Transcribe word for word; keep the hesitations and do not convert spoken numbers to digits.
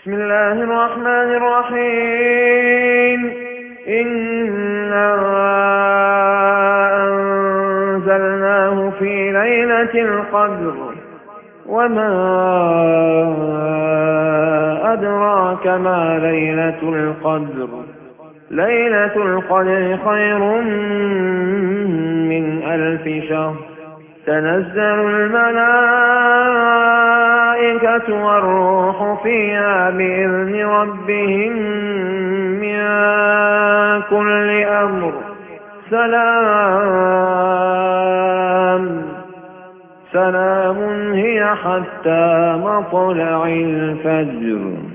بسم الله الرحمن الرحيم إنا أنزلناه في ليلة القدر وما أدراك ما ليلة القدر ليلة القدر خير من ألف شهر تنزل الملائكة والروح فيها بإذن ربهم من كل أمر سلام سلام هي حتى مطلع الفجر.